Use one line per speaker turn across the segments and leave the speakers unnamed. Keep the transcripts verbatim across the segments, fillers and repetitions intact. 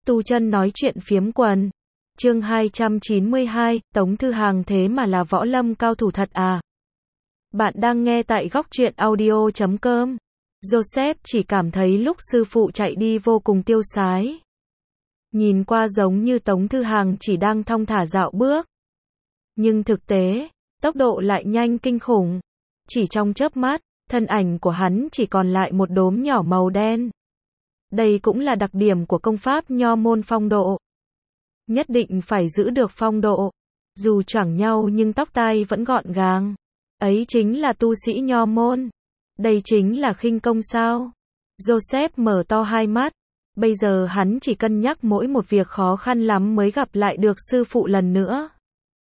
Tu Chân nói chuyện phiếm quần. Chương hai trăm chín mươi hai, Tống Thư Hàng thế mà là võ lâm cao thủ thật à? Bạn đang nghe tại góc truyện audio chấm com. Joseph chỉ cảm thấy lúc sư phụ chạy đi vô cùng tiêu sái. Nhìn qua giống như Tống Thư Hàng chỉ đang thong thả dạo bước. Nhưng thực tế, tốc độ lại nhanh kinh khủng. Chỉ trong chớp mắt, thân ảnh của hắn chỉ còn lại một đốm nhỏ màu đen. Đây cũng là đặc điểm của công pháp nho môn phong độ. Nhất định phải giữ được phong độ. Dù choảng nhau nhưng tóc tai vẫn gọn gàng. Ấy chính là tu sĩ nho môn. Đây chính là khinh công sao? Joseph mở to hai mắt. Bây giờ hắn chỉ cân nhắc mỗi một việc khó khăn lắm mới gặp lại được sư phụ lần nữa.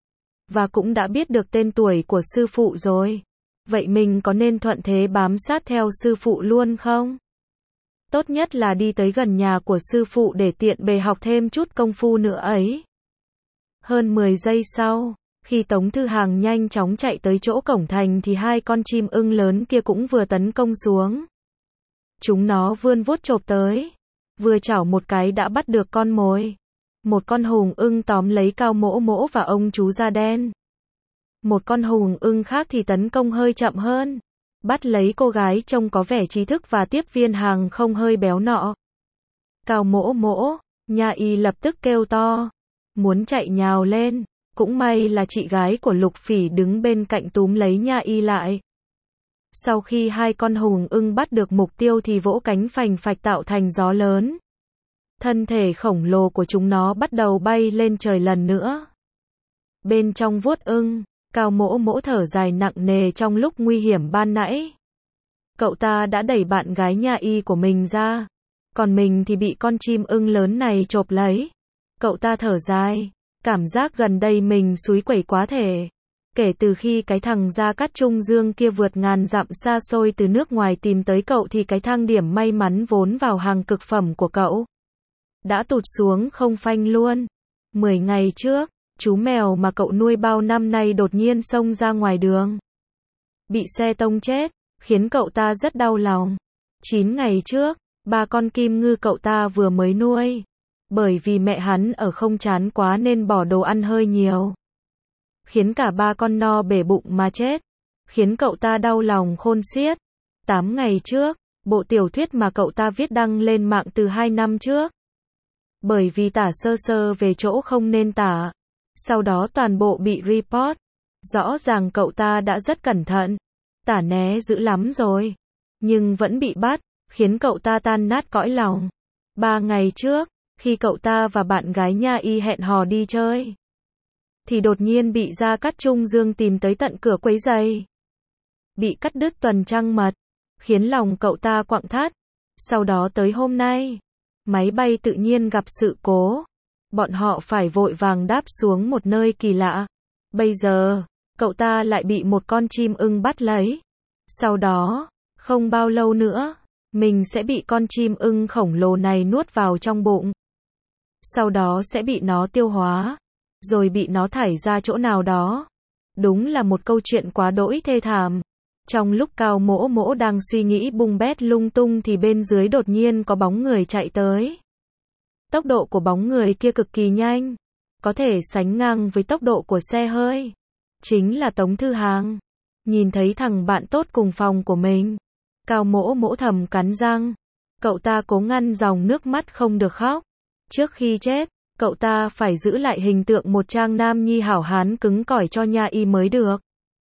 Và cũng đã biết được tên tuổi của sư phụ rồi. Vậy mình có nên thuận thế bám sát theo sư phụ luôn không? Tốt nhất là đi tới gần nhà của sư phụ để tiện bề học thêm chút công phu nữa ấy. Hơn mười giây sau, khi Tống Thư Hàng nhanh chóng chạy tới chỗ cổng thành thì hai con chim ưng lớn kia cũng vừa tấn công xuống. Chúng nó vươn vuốt chộp tới, vừa chảo một cái đã bắt được con mồi. Một con hùng ưng tóm lấy Cao Mỗ Mỗ và ông chú da đen. Một con hùng ưng khác thì tấn công hơi chậm hơn, bắt lấy cô gái trông có vẻ trí thức và tiếp viên hàng không hơi béo nọ. Cao Mỗ Mỗ, Nha Y lập tức kêu to, muốn chạy nhào lên, cũng may là chị gái của Lục Phỉ đứng bên cạnh túm lấy Nha Y lại. Sau khi hai con hùng ưng bắt được mục tiêu thì vỗ cánh phành phạch tạo thành gió lớn. Thân thể khổng lồ của chúng nó bắt đầu bay lên trời lần nữa. Bên trong vuốt ưng, Cao Mỗ Mỗ thở dài nặng nề trong lúc nguy hiểm ban nãy. Cậu ta đã đẩy bạn gái Nha Y của mình ra, còn mình thì bị con chim ưng lớn này chộp lấy. Cậu ta thở dài, cảm giác gần đây mình xúi quẩy quá thể. Kể từ khi cái thằng Gia Cát Trung Dương kia vượt ngàn dặm xa xôi từ nước ngoài tìm tới cậu thì cái thang điểm may mắn vốn vào hàng cực phẩm của cậu đã tụt xuống không phanh luôn. Mười ngày trước, chú mèo mà cậu nuôi bao năm nay đột nhiên xông ra ngoài đường, bị xe tông chết, khiến cậu ta rất đau lòng. Chín ngày trước, ba con kim ngư cậu ta vừa mới nuôi, bởi vì mẹ hắn ở không chán quá nên bỏ đồ ăn hơi nhiều, khiến cả ba con no bể bụng mà chết, khiến cậu ta đau lòng khôn xiết. Tám ngày trước, bộ tiểu thuyết mà cậu ta viết đăng lên mạng từ hai năm trước, bởi vì tả sơ sơ về chỗ không nên tả, sau đó toàn bộ bị report. Rõ ràng cậu ta đã rất cẩn thận, tả né dữ lắm rồi, nhưng vẫn bị bắt, khiến cậu ta tan nát cõi lòng. Ba ngày trước, khi cậu ta và bạn gái Nha Y hẹn hò đi chơi, thì đột nhiên bị Gia Cát Trung Dương tìm tới tận cửa quấy rầy. Bị cắt đứt tuần trăng mật, khiến lòng cậu ta quặn thắt. Sau đó tới hôm nay, máy bay tự nhiên gặp sự cố. Bọn họ phải vội vàng đáp xuống một nơi kỳ lạ. Bây giờ, cậu ta lại bị một con chim ưng bắt lấy. Sau đó, không bao lâu nữa, mình sẽ bị con chim ưng khổng lồ này nuốt vào trong bụng. Sau đó sẽ bị nó tiêu hóa, rồi bị nó thải ra chỗ nào đó. Đúng là một câu chuyện quá đỗi thê thảm. Trong lúc Cao Mỗ Mỗ đang suy nghĩ bung bét lung tung thì bên dưới đột nhiên có bóng người chạy tới. Tốc độ của bóng người kia cực kỳ nhanh, có thể sánh ngang với tốc độ của xe hơi. Chính là Tống Thư Hàng. Nhìn thấy thằng bạn tốt cùng phòng của mình, Cao Mỗ Mỗ thầm cắn răng. Cậu ta cố ngăn dòng nước mắt không được khóc. Trước khi chết, cậu ta phải giữ lại hình tượng một trang nam nhi hảo hán cứng cỏi cho Nha Y mới được.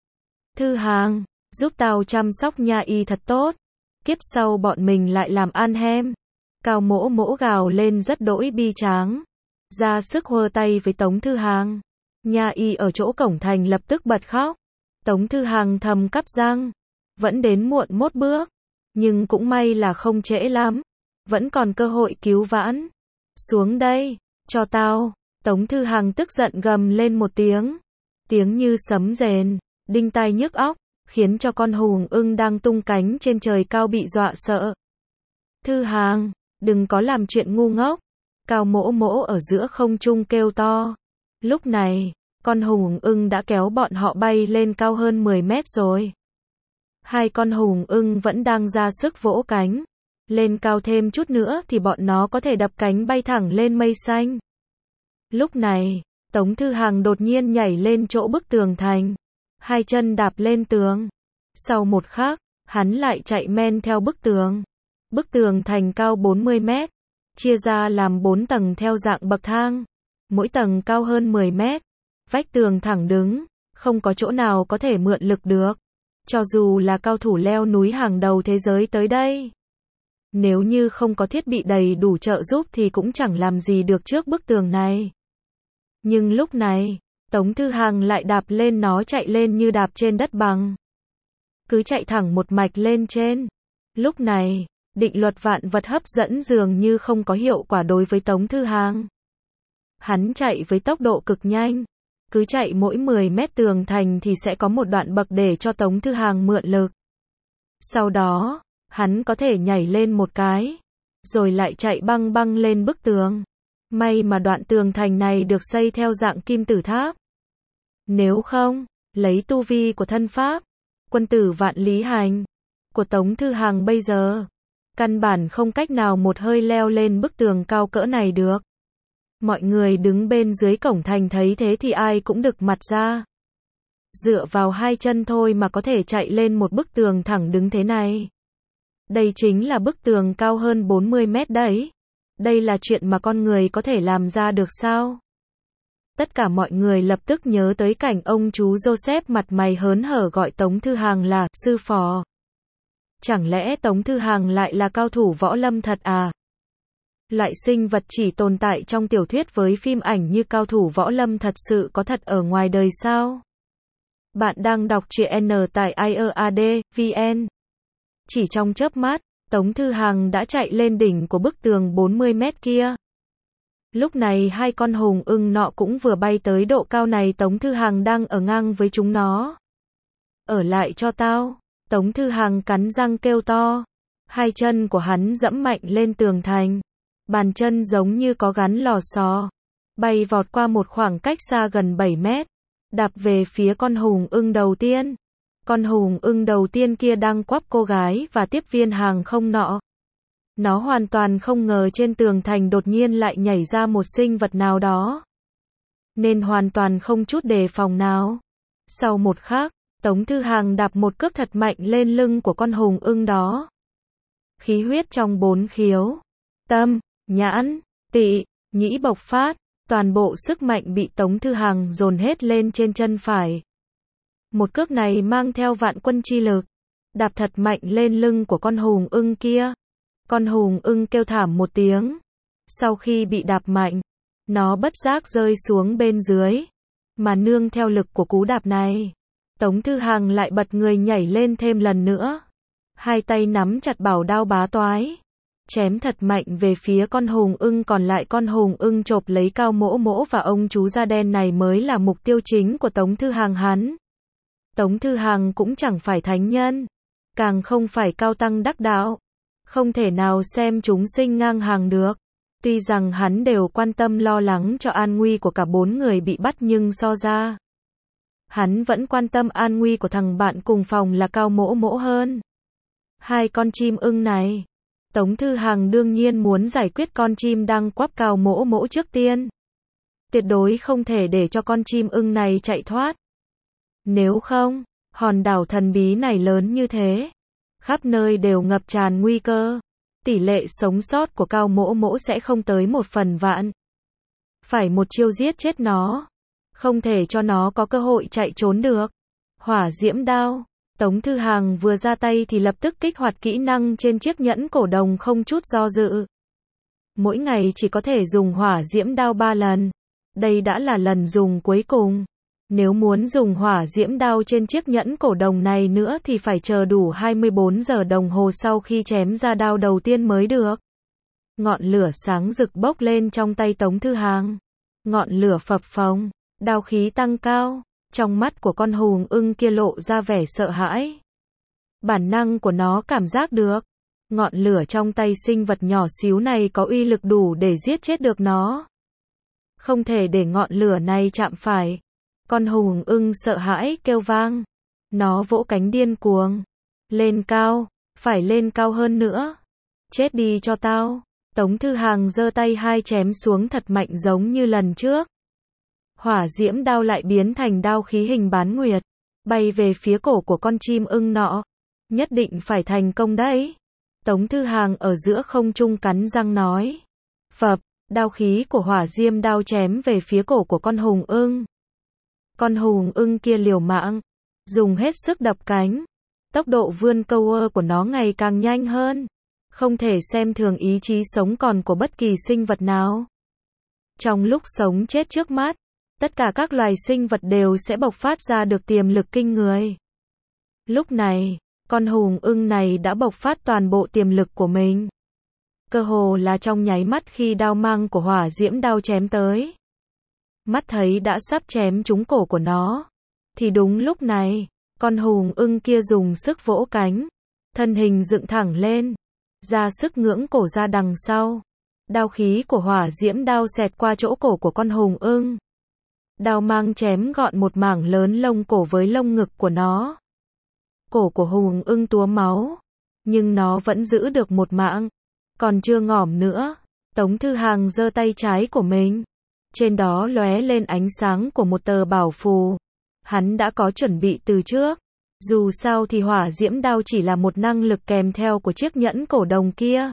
Thư Hàng, giúp tao chăm sóc Nha Y thật tốt. Kiếp sau bọn mình lại làm ăn hem. Cao Mỗ Mỗ gào lên rất đỗi bi tráng, ra sức hơ tay với Tống Thư Hàng. Nha Y ở chỗ cổng thành lập tức bật khóc. Tống Thư Hàng thầm cắp răng, vẫn đến muộn một bước, nhưng cũng may là không trễ lắm, vẫn còn cơ hội cứu vãn. Xuống đây, cho tao. Tống Thư Hàng tức giận gầm lên một tiếng, tiếng như sấm rền, đinh tai nhức óc, khiến cho con hùng ưng đang tung cánh trên trời cao bị dọa sợ. Thư Hàng, đừng có làm chuyện ngu ngốc. Cao Mỗ Mỗ ở giữa không trung kêu to. Lúc này, con hùng ưng đã kéo bọn họ bay lên cao hơn mười mét rồi. Hai con hùng ưng vẫn đang ra sức vỗ cánh. Lên cao thêm chút nữa thì bọn nó có thể đập cánh bay thẳng lên mây xanh. Lúc này, Tống Thư Hằng đột nhiên nhảy lên chỗ bức tường thành. Hai chân đạp lên tường. Sau một khắc, hắn lại chạy men theo bức tường. Bức tường thành cao bốn mươi mét, chia ra làm bốn tầng theo dạng bậc thang. Mỗi tầng cao hơn mười mét. Vách tường thẳng đứng, không có chỗ nào có thể mượn lực được. Cho dù là cao thủ leo núi hàng đầu thế giới tới đây. Nếu như không có thiết bị đầy đủ trợ giúp thì cũng chẳng làm gì được trước bức tường này. Nhưng lúc này, Tống Thư Hằng lại đạp lên nó chạy lên như đạp trên đất bằng. Cứ chạy thẳng một mạch lên trên. Lúc này, định luật vạn vật hấp dẫn dường như không có hiệu quả đối với Tống Thư Hằng. Hắn chạy với tốc độ cực nhanh. Cứ chạy mỗi mười mét tường thành thì sẽ có một đoạn bậc để cho Tống Thư Hằng mượn lực. Sau đó, hắn có thể nhảy lên một cái, rồi lại chạy băng băng lên bức tường. May mà đoạn tường thành này được xây theo dạng kim tử tháp. Nếu không, lấy tu vi của thân pháp, quân tử vạn lý hành, của Tống Thư Hằng bây giờ, căn bản không cách nào một hơi leo lên bức tường cao cỡ này được. Mọi người đứng bên dưới cổng thành thấy thế thì ai cũng đực mặt ra. Dựa vào hai chân thôi mà có thể chạy lên một bức tường thẳng đứng thế này. Đây chính là bức tường cao hơn bốn mươi mét đấy. Đây là chuyện mà con người có thể làm ra được sao? Tất cả mọi người lập tức nhớ tới cảnh ông chú Joseph mặt mày hớn hở gọi Tống Thư Hằng là sư phó. Chẳng lẽ Tống Thư Hằng lại là cao thủ võ lâm thật à? Loại sinh vật chỉ tồn tại trong tiểu thuyết với phim ảnh như cao thủ võ lâm thật sự có thật ở ngoài đời sao? Bạn đang đọc truyện tại i e a d chấm vn. Chỉ trong chớp mắt, Tống Thư Hằng đã chạy lên đỉnh của bức tường bốn mươi mét kia. Lúc này hai con hùng ưng nọ cũng vừa bay tới độ cao này, Tống Thư Hằng đang ở ngang với chúng nó. Ở lại cho tao, Tống Thư Hằng cắn răng kêu to. Hai chân của hắn dẫm mạnh lên tường thành. Bàn chân giống như có gắn lò xo. Bay vọt qua một khoảng cách xa gần bảy mét. Đạp về phía con hùng ưng đầu tiên. Con hùng ưng đầu tiên kia đang quắp cô gái và tiếp viên hàng không nọ. Nó hoàn toàn không ngờ trên tường thành đột nhiên lại nhảy ra một sinh vật nào đó. Nên hoàn toàn không chút đề phòng nào. Sau một khắc, Tống Thư Hằng đạp một cước thật mạnh lên lưng của con hùng ưng đó. Khí huyết trong bốn khiếu, tâm, nhãn, tị, nhĩ bộc phát, toàn bộ sức mạnh bị Tống Thư Hằng dồn hết lên trên chân phải. Một cước này mang theo vạn quân chi lực, đạp thật mạnh lên lưng của con hùng ưng kia. Con hùng ưng kêu thảm một tiếng. Sau khi bị đạp mạnh, nó bất giác rơi xuống bên dưới. Mà nương theo lực của cú đạp này, Tống Thư Hằng lại bật người nhảy lên thêm lần nữa. Hai tay nắm chặt bảo đao bá toái, chém thật mạnh về phía con hùng ưng còn lại. Con hùng ưng chộp lấy Cao Mỗ Mỗ và ông chú da đen này mới là mục tiêu chính của Tống Thư Hằng hắn. Tống Thư Hằng cũng chẳng phải thánh nhân, càng không phải cao tăng đắc đạo, không thể nào xem chúng sinh ngang hàng được. Tuy rằng hắn đều quan tâm lo lắng cho an nguy của cả bốn người bị bắt nhưng so ra, hắn vẫn quan tâm an nguy của thằng bạn cùng phòng là Cao Mỗ Mỗ hơn. Hai con chim ưng này, Tống Thư Hằng đương nhiên muốn giải quyết con chim đang quắp Cao Mỗ Mỗ trước tiên. Tuyệt đối không thể để cho con chim ưng này chạy thoát. Nếu không, hòn đảo thần bí này lớn như thế, khắp nơi đều ngập tràn nguy cơ. Tỷ lệ sống sót của Cao Mỗ Mỗ sẽ không tới một phần vạn. Phải một chiêu giết chết nó, không thể cho nó có cơ hội chạy trốn được. Hỏa diễm đao. Tống Thư Hằng vừa ra tay thì lập tức kích hoạt kỹ năng trên chiếc nhẫn cổ đồng không chút do dự. Mỗi ngày chỉ có thể dùng hỏa diễm đao ba lần. Đây đã là lần dùng cuối cùng. Nếu muốn dùng hỏa diễm đao trên chiếc nhẫn cổ đồng này nữa thì phải chờ đủ hai mươi bốn giờ đồng hồ sau khi chém ra đao đầu tiên mới được. Ngọn lửa sáng rực bốc lên trong tay Tống Thư Hằng. Ngọn lửa phập phồng, đao khí tăng cao, trong mắt của con hùng ưng kia lộ ra vẻ sợ hãi. Bản năng của nó cảm giác được, ngọn lửa trong tay sinh vật nhỏ xíu này có uy lực đủ để giết chết được nó. Không thể để ngọn lửa này chạm phải. Con hùng ưng sợ hãi kêu vang. Nó vỗ cánh điên cuồng. Lên cao, phải lên cao hơn nữa. Chết đi cho tao. Tống Thư Hàng giơ tay hai chém xuống thật mạnh giống như lần trước. Hỏa diễm đao lại biến thành đao khí hình bán nguyệt, bay về phía cổ của con chim ưng nọ. Nhất định phải thành công đấy. Tống Thư Hàng ở giữa không trung cắn răng nói. Phập, đao khí của hỏa diêm đao chém về phía cổ của con hùng ưng. Con hùng ưng kia liều mạng, dùng hết sức đập cánh. Tốc độ vươn câu ơ của nó ngày càng nhanh hơn. Không thể xem thường ý chí sống còn của bất kỳ sinh vật nào. Trong lúc sống chết trước mắt, tất cả các loài sinh vật đều sẽ bộc phát ra được tiềm lực kinh người. Lúc này, con hùng ưng này đã bộc phát toàn bộ tiềm lực của mình. Cơ hồ là trong nháy mắt khi đao mang của hỏa diễm đao chém tới. Mắt thấy đã sắp chém trúng cổ của nó. Thì đúng lúc này, con hùng ưng kia dùng sức vỗ cánh. Thân hình dựng thẳng lên. Ra sức ngưỡng cổ ra đằng sau. Đao khí của hỏa diễm đao xẹt qua chỗ cổ của con hùng ưng. Đao mang chém gọn một mảng lớn lông cổ với lông ngực của nó. Cổ của hùng ưng túa máu. Nhưng nó vẫn giữ được một mạng. Còn chưa ngỏm nữa. Tống Thư Hàng giơ tay trái của mình. Trên đó lóe lên ánh sáng của một tờ bảo phù. Hắn đã có chuẩn bị từ trước. Dù sao thì hỏa diễm đao chỉ là một năng lực kèm theo của chiếc nhẫn cổ đồng kia.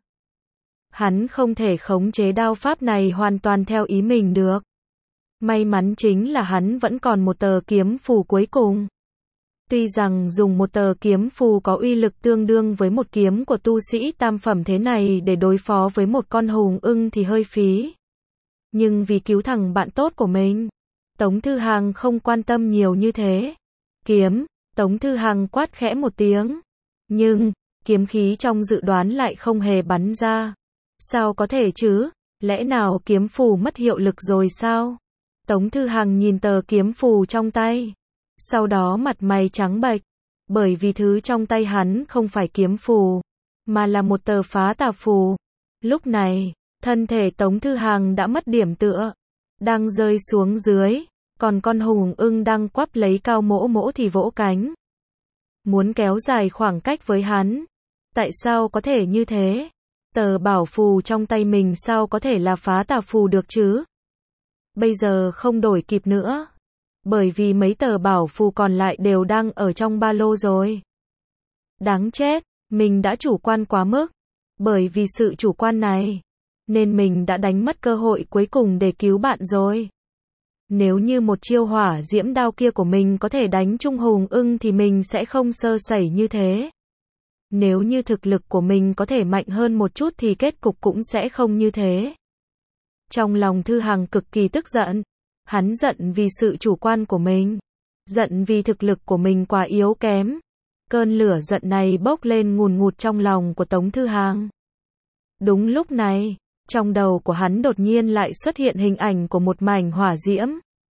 Hắn không thể khống chế đao pháp này hoàn toàn theo ý mình được. May mắn chính là hắn vẫn còn một tờ kiếm phù cuối cùng. Tuy rằng dùng một tờ kiếm phù có uy lực tương đương với một kiếm của tu sĩ tam phẩm thế này để đối phó với một con hùng ưng thì hơi phí. Nhưng vì cứu thằng bạn tốt của mình, Tống Thư Hàng không quan tâm nhiều như thế. Kiếm, Tống Thư Hàng quát khẽ một tiếng. Nhưng, kiếm khí trong dự đoán lại không hề bắn ra. Sao có thể chứ? Lẽ nào kiếm phù mất hiệu lực rồi sao? Tống Thư Hàng nhìn tờ kiếm phù trong tay. Sau đó mặt mày trắng bệch. Bởi vì thứ trong tay hắn không phải kiếm phù, mà là một tờ phá tà phù. Lúc này, thân thể Tống Thư Hàng đã mất điểm tựa. Đang rơi xuống dưới. Còn con hùng ưng đang quắp lấy Cao Mỗ Mỗ thì vỗ cánh. Muốn kéo dài khoảng cách với hắn. Tại sao có thể như thế? Tờ bảo phù trong tay mình sao có thể là phá tà phù được chứ? Bây giờ không đổi kịp nữa. Bởi vì mấy tờ bảo phù còn lại đều đang ở trong ba lô rồi. Đáng chết, mình đã chủ quan quá mức. Bởi vì sự chủ quan này, nên mình đã đánh mất cơ hội cuối cùng để cứu bạn rồi. Nếu như một chiêu hỏa diễm đao kia của mình có thể đánh trung hùng ưng thì mình sẽ không sơ sẩy như thế. Nếu như thực lực của mình có thể mạnh hơn một chút thì kết cục cũng sẽ không như thế. Trong lòng Thư Hàng cực kỳ tức giận. Hắn giận vì sự chủ quan của mình. Giận vì thực lực của mình quá yếu kém. Cơn lửa giận này bốc lên ngùn ngụt trong lòng của Tống Thư Hàng. Đúng lúc này, trong đầu của hắn đột nhiên lại xuất hiện hình ảnh của một mảnh hỏa diễm.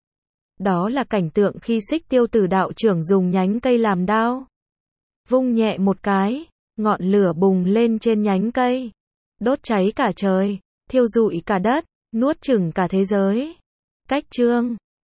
Đó là cảnh tượng khi Xích Tiêu Tử đạo trưởng dùng nhánh cây làm đao. Vung nhẹ một cái, ngọn lửa bùng lên trên nhánh cây. Đốt cháy cả trời, thiêu rụi cả đất, nuốt chửng cả thế giới. Cách chương